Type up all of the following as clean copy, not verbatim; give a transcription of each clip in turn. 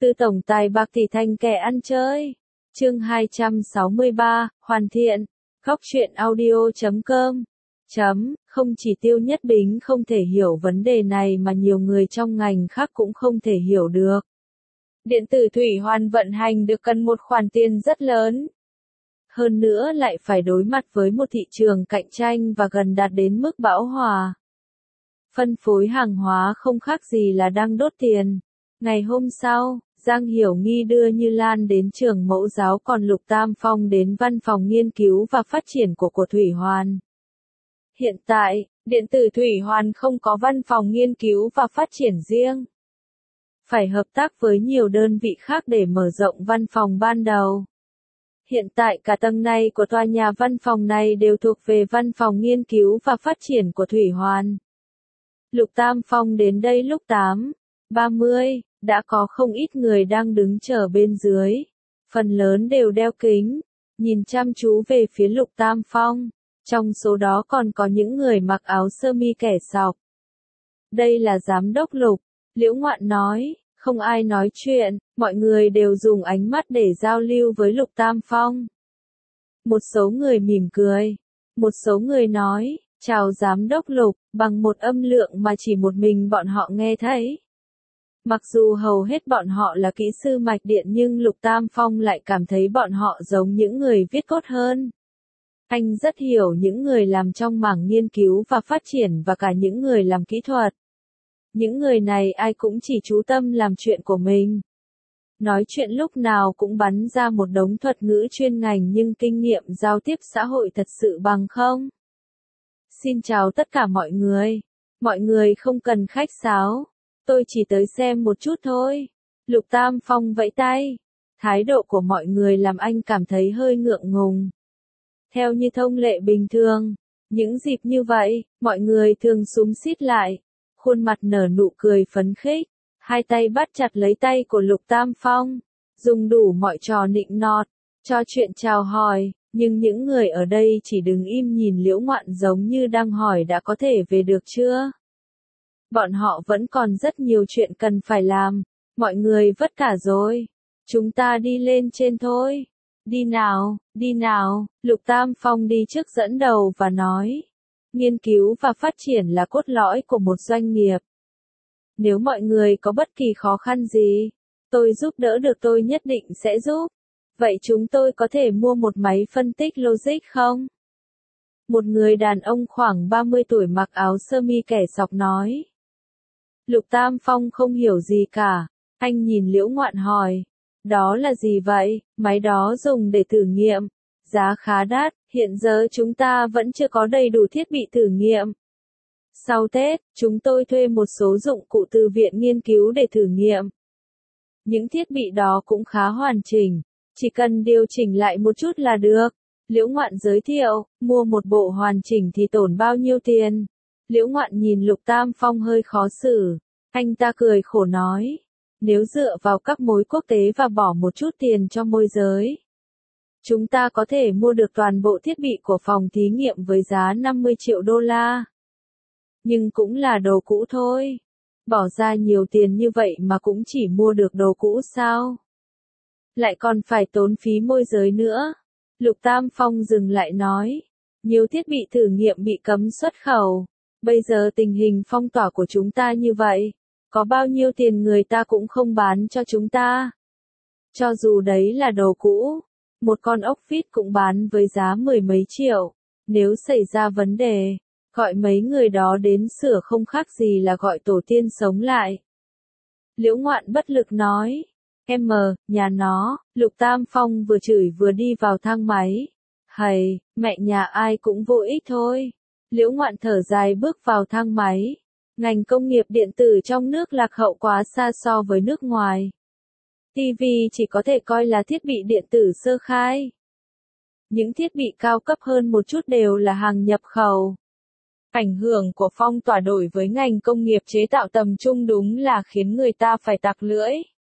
Từ tổng tài bạc tỷ thành kẻ ăn chơi. Chương 263, hoàn thiện. Góc truyện audio.com. Không chỉ Tiêu Nhất Bính không thể hiểu vấn đề này mà nhiều người trong ngành khác cũng không thể hiểu được. Điện tử thủy hoàn vận hành được cần một khoản tiền rất lớn. Hơn nữa lại phải đối mặt với một thị trường cạnh tranh và gần đạt đến mức bão hòa. Phân phối hàng hóa không khác gì là đang đốt tiền. Ngày hôm sau, Giang Hiểu Nghi đưa Như Lan đến trường mẫu giáo còn Lục Tam Phong đến văn phòng nghiên cứu và phát triển của Thủy Hoàn. Hiện tại, điện tử Thủy Hoàn không có văn phòng nghiên cứu và phát triển riêng. Phải hợp tác với nhiều đơn vị khác để mở rộng văn phòng ban đầu. Hiện tại cả tầng này của tòa nhà văn phòng này đều thuộc về văn phòng nghiên cứu và phát triển của Thủy Hoàn. Lục Tam Phong đến đây lúc 8:30, đã có không ít người đang đứng chờ bên dưới. Phần lớn đều đeo kính, nhìn chăm chú về phía Lục Tam Phong. Trong số đó còn có những người mặc áo sơ mi kẻ sọc. Đây là giám đốc Lục, Liễu Ngoạn nói, không ai nói chuyện, mọi người đều dùng ánh mắt để giao lưu với Lục Tam Phong. Một số người mỉm cười, một số người nói, chào giám đốc Lục, bằng một âm lượng mà chỉ một mình bọn họ nghe thấy. Mặc dù hầu hết bọn họ là kỹ sư mạch điện nhưng Lục Tam Phong lại cảm thấy bọn họ giống những người viết code hơn. Anh rất hiểu những người làm trong mảng nghiên cứu và phát triển và cả những người làm kỹ thuật. Những người này ai cũng chỉ chú tâm làm chuyện của mình. Nói chuyện lúc nào cũng bắn ra một đống thuật ngữ chuyên ngành nhưng kinh nghiệm giao tiếp xã hội thật sự bằng không. Xin chào tất cả mọi người không cần khách sáo. Tôi chỉ tới xem một chút thôi. Lục Tam Phong vẫy tay. Thái độ của mọi người làm anh cảm thấy hơi ngượng ngùng. Theo như thông lệ bình thường, những dịp như vậy, mọi người thường xúm xít lại, khuôn mặt nở nụ cười phấn khích, hai tay bắt chặt lấy tay của Lục Tam Phong, dùng đủ mọi trò nịnh nọt, cho chuyện chào hỏi, nhưng những người ở đây chỉ đứng im nhìn Liễu Ngoạn giống như đang hỏi đã có thể về được chưa? Bọn họ vẫn còn rất nhiều chuyện cần phải làm, mọi người vất cả rồi, chúng ta đi lên trên thôi. Đi nào, Lục Tam Phong đi trước dẫn đầu và nói. Nghiên cứu và phát triển là cốt lõi của một doanh nghiệp. Nếu mọi người có bất kỳ khó khăn gì, tôi giúp đỡ được tôi nhất định sẽ giúp. Vậy chúng tôi có thể mua một máy phân tích logic không? Một người đàn ông khoảng 30 tuổi mặc áo sơ mi kẻ sọc nói. Lục Tam Phong không hiểu gì cả, anh nhìn Liễu Ngoạn hỏi. Đó là gì vậy? Máy đó dùng để thử nghiệm. Giá khá đắt, hiện giờ chúng ta vẫn chưa có đầy đủ thiết bị thử nghiệm. Sau Tết, chúng tôi thuê một số dụng cụ từ viện nghiên cứu để thử nghiệm. Những thiết bị đó cũng khá hoàn chỉnh, chỉ cần điều chỉnh lại một chút là được. Liễu Ngoạn giới thiệu, mua một bộ hoàn chỉnh thì tốn bao nhiêu tiền? Liễu Ngoạn nhìn Lục Tam Phong hơi khó xử. Anh ta cười khổ nói. Nếu dựa vào các mối quốc tế và bỏ một chút tiền cho môi giới, chúng ta có thể mua được toàn bộ thiết bị của phòng thí nghiệm với giá 50 triệu đô la. Nhưng cũng là đồ cũ thôi. Bỏ ra nhiều tiền như vậy mà cũng chỉ mua được đồ cũ sao? Lại còn phải tốn phí môi giới nữa. Lục Tam Phong dừng lại nói. Nhiều thiết bị thử nghiệm bị cấm xuất khẩu. Bây giờ tình hình phong tỏa của chúng ta như vậy. Có bao nhiêu tiền người ta cũng không bán cho chúng ta. Cho dù đấy là đồ cũ, một con ốc vít cũng bán với giá 10 mấy triệu. Nếu xảy ra vấn đề, gọi mấy người đó đến sửa không khác gì là gọi tổ tiên sống lại. Liễu Ngoạn bất lực nói. Nhà nó, Lục Tam Phong vừa chửi vừa đi vào thang máy. Hầy, mẹ nhà ai cũng vô ích thôi. Liễu Ngoạn thở dài bước vào thang máy. Ngành công nghiệp điện tử trong nước lạc hậu quá xa so với nước ngoài. TV chỉ có thể coi là thiết bị điện tử sơ khai. Những thiết bị cao cấp hơn một chút đều là hàng nhập khẩu. Ảnh hưởng của phong tỏa đối với ngành công nghiệp chế tạo tầm trung đúng là khiến người ta phải tặc lưỡi.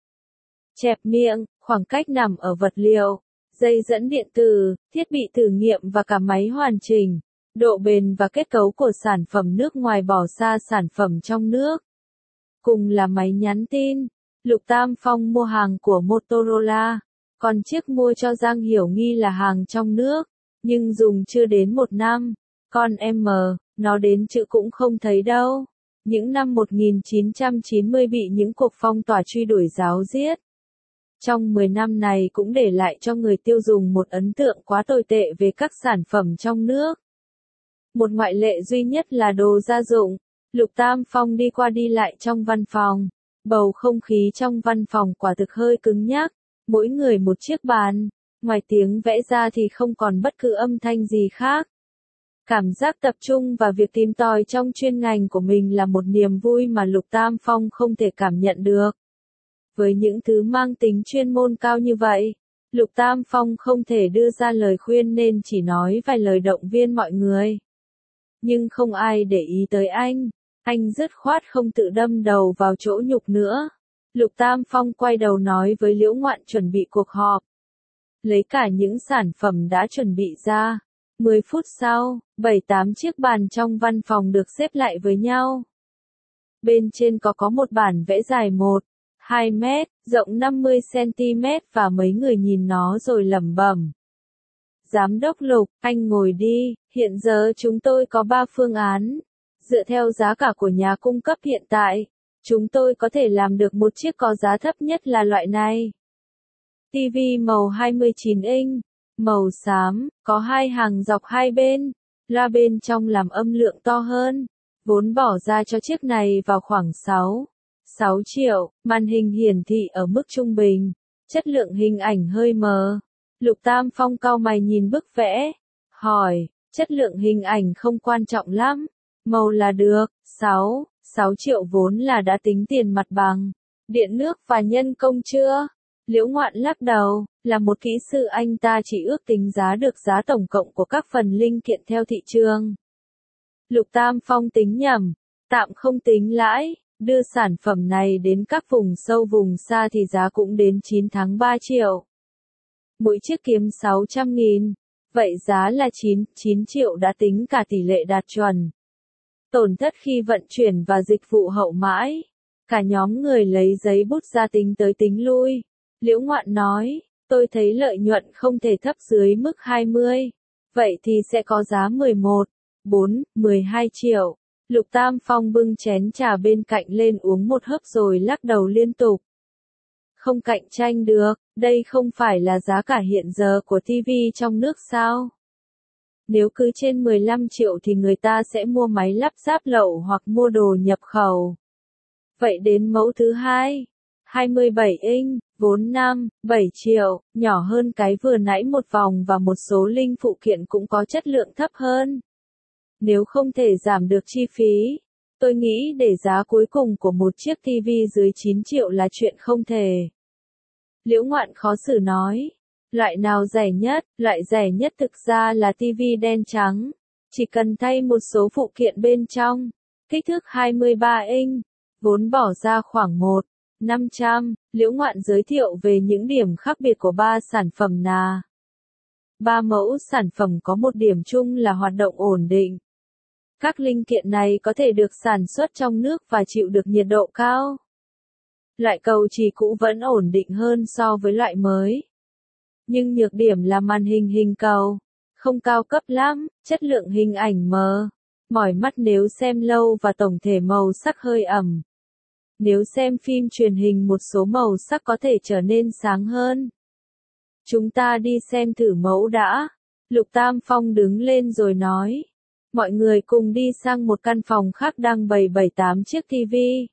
Chẹp miệng, khoảng cách nằm ở vật liệu, dây dẫn điện tử, thiết bị thử nghiệm và cả máy hoàn chỉnh. Độ bền và kết cấu của sản phẩm nước ngoài bỏ xa sản phẩm trong nước. Cùng là máy nhắn tin, Lục Tam Phong mua hàng của Motorola, còn chiếc mua cho Giang Hiểu Nghi là hàng trong nước, nhưng dùng chưa đến 1 năm. Con M, nó đến chữ cũng không thấy đâu. Những năm 1990 bị những cuộc phong tỏa truy đuổi ráo riết. Trong 10 năm này cũng để lại cho người tiêu dùng một ấn tượng quá tồi tệ về các sản phẩm trong nước. Một ngoại lệ duy nhất là đồ gia dụng. Lục Tam Phong đi qua đi lại trong văn phòng. Bầu không khí trong văn phòng quả thực hơi cứng nhắc. Mỗi người một chiếc bàn. Ngoài tiếng vẽ ra thì không còn bất cứ âm thanh gì khác. Cảm giác tập trung và việc tìm tòi trong chuyên ngành của mình là một niềm vui mà Lục Tam Phong không thể cảm nhận được. Với những thứ mang tính chuyên môn cao như vậy, Lục Tam Phong không thể đưa ra lời khuyên nên chỉ nói vài lời động viên mọi người. Nhưng không ai để ý tới anh dứt khoát không tự đâm đầu vào chỗ nhục nữa. Lục Tam Phong quay đầu nói với Liễu Ngoạn chuẩn bị cuộc họp. Lấy cả những sản phẩm đã chuẩn bị ra. 10 phút sau, 7-8 chiếc bàn trong văn phòng được xếp lại với nhau. Bên trên có một bản vẽ dài 1-2 mét, rộng 50 cm và mấy người nhìn nó rồi lẩm bẩm. Giám đốc Lục, anh ngồi đi, hiện giờ chúng tôi có 3 phương án. Dựa theo giá cả của nhà cung cấp hiện tại, chúng tôi có thể làm được một chiếc có giá thấp nhất là loại này. TV màu 29 inch, màu xám, có 2 hàng dọc hai bên, loa bên trong làm âm lượng to hơn. Vốn bỏ ra cho chiếc này vào khoảng 6 triệu, màn hình hiển thị ở mức trung bình, chất lượng hình ảnh hơi mờ. Lục Tam Phong cau mày nhìn bức vẽ, hỏi, chất lượng hình ảnh không quan trọng lắm, màu là được. 6 triệu vốn là đã tính tiền mặt bằng, điện nước và nhân công chưa? Liễu Ngoạn lắc đầu, là một kỹ sư anh ta chỉ ước tính giá được giá tổng cộng của các phần linh kiện theo thị trường. Lục Tam Phong tính nhầm, tạm không tính lãi, đưa sản phẩm này đến các vùng sâu vùng xa thì giá cũng đến 9 tháng 3 triệu. Mỗi chiếc kiếm 600.000, vậy giá là 9 triệu đã tính cả tỷ lệ đạt chuẩn. Tổn thất khi vận chuyển và dịch vụ hậu mãi. Cả nhóm người lấy giấy bút ra tính tới tính lui. Liễu Ngoạn nói, tôi thấy lợi nhuận không thể thấp dưới mức 20. Vậy thì sẽ có giá 12 triệu. Lục Tam Phong bưng chén trà bên cạnh lên uống một hớp rồi lắc đầu liên tục. Không cạnh tranh được, đây không phải là giá cả hiện giờ của TV trong nước sao? Nếu cứ trên 15 triệu thì người ta sẽ mua máy lắp ráp lậu hoặc mua đồ nhập khẩu. Vậy đến mẫu thứ hai, 27 inch, vốn 5-7 triệu, nhỏ hơn cái vừa nãy một vòng và một số linh phụ kiện cũng có chất lượng thấp hơn. Nếu không thể giảm được chi phí, tôi nghĩ để giá cuối cùng của một chiếc TV dưới 9 triệu là chuyện không thể. Liễu Ngoạn khó xử nói, loại nào rẻ nhất? Loại rẻ nhất thực ra là TV đen trắng, chỉ cần thay một số phụ kiện bên trong, kích thước 23 inch, vốn bỏ ra khoảng 1.500. Liễu Ngoạn giới thiệu về những điểm khác biệt của 3 sản phẩm là 3 mẫu sản phẩm có một điểm chung là hoạt động ổn định. Các linh kiện này có thể được sản xuất trong nước và chịu được nhiệt độ cao. Loại cầu chì cũ vẫn ổn định hơn so với loại mới. Nhưng nhược điểm là màn hình hình cầu, không cao cấp lắm, chất lượng hình ảnh mờ, mỏi mắt nếu xem lâu và tổng thể màu sắc hơi ẩm. Nếu xem phim truyền hình một số màu sắc có thể trở nên sáng hơn. Chúng ta đi xem thử mẫu đã. Lục Tam Phong đứng lên rồi nói. Mọi người cùng đi sang một căn phòng khác đang bày 7-8 chiếc TV.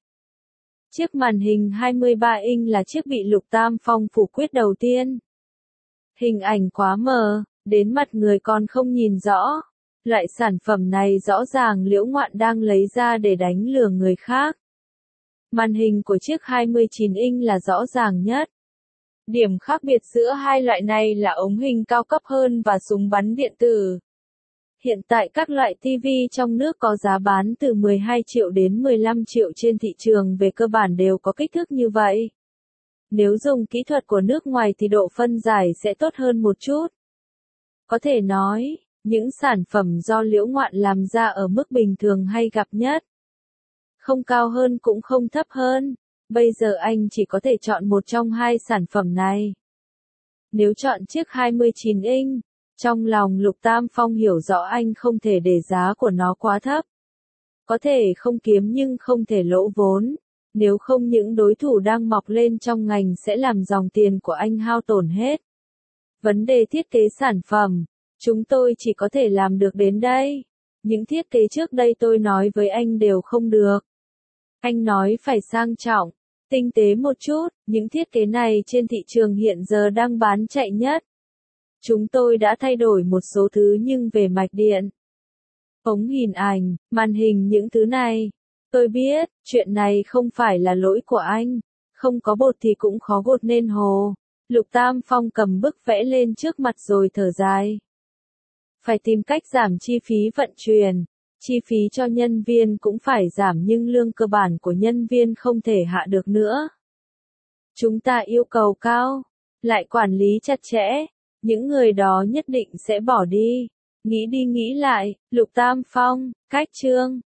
Chiếc màn hình 23 inch là chiếc bị Lục Tam Phong phủ quyết đầu tiên. Hình ảnh quá mờ, đến mặt người còn không nhìn rõ. Loại sản phẩm này rõ ràng Liễu Ngoạn đang lấy ra để đánh lừa người khác. Màn hình của chiếc 29 inch là rõ ràng nhất. Điểm khác biệt giữa hai loại này là ống hình cao cấp hơn và súng bắn điện tử. Hiện tại các loại TV trong nước có giá bán từ 12 triệu đến 15 triệu trên thị trường về cơ bản đều có kích thước như vậy. Nếu dùng kỹ thuật của nước ngoài thì độ phân giải sẽ tốt hơn một chút. Có thể nói, những sản phẩm do Liễu Ngoạn làm ra ở mức bình thường hay gặp nhất. Không cao hơn cũng không thấp hơn. Bây giờ anh chỉ có thể chọn một trong hai sản phẩm này. Nếu chọn chiếc 29 inch, trong lòng Lục Tam Phong hiểu rõ anh không thể để giá của nó quá thấp. Có thể không kiếm nhưng không thể lỗ vốn. Nếu không những đối thủ đang mọc lên trong ngành sẽ làm dòng tiền của anh hao tổn hết. Vấn đề thiết kế sản phẩm, chúng tôi chỉ có thể làm được đến đây. Những thiết kế trước đây tôi nói với anh đều không được. Anh nói phải sang trọng, tinh tế một chút, những thiết kế này trên thị trường hiện giờ đang bán chạy nhất. Chúng tôi đã thay đổi một số thứ nhưng về mạch điện, ống hình ảnh, màn hình những thứ này. Tôi biết, chuyện này không phải là lỗi của anh. Không có bột thì cũng khó gột nên hồ. Lục Tam Phong cầm bức vẽ lên trước mặt rồi thở dài. Phải tìm cách giảm chi phí vận chuyển. Chi phí cho nhân viên cũng phải giảm nhưng lương cơ bản của nhân viên không thể hạ được nữa. Chúng ta yêu cầu cao, lại quản lý chặt chẽ. Những người đó nhất định sẽ bỏ đi. Nghĩ đi nghĩ lại, Lục Tam Phong, cách Trương.